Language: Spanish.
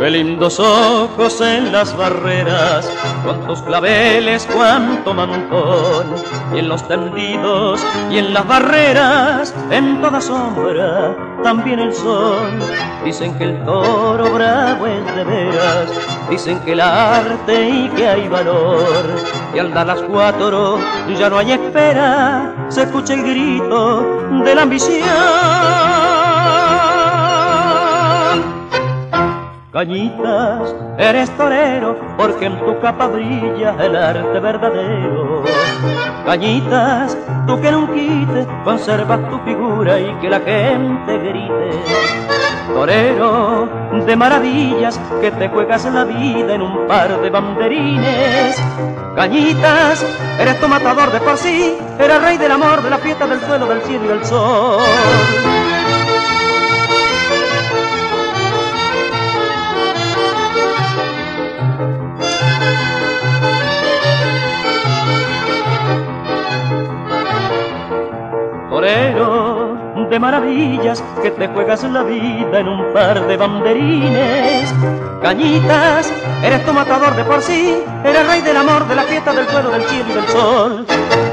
Qué lindos ojos en las barreras, con tus claveles cuánto mantón, y en los tendidos y en las barreras, en toda sombra, también el sol. Dicen que el toro bravo es de veras, dicen que el arte y que hay valor, y al dar las 4 ya no hay espera, se escucha el grito de la ambición. Cañitas, eres torero, porque en tu capa brilla el arte verdadero. Cañitas, tú que en un quite conservas tu figura y que la gente grite. Torero de maravillas, que te juegas la vida en un par de banderines. Cañitas, eres tu matador de por sí, eres rey del amor, de la fiesta, del suelo, del cielo y del sol. Torero de maravillas, que te juegas la vida en un par de banderines. Cañitas, eres tu matador de por sí, eres rey del amor, de la fiesta, del suelo, del cielo y del sol.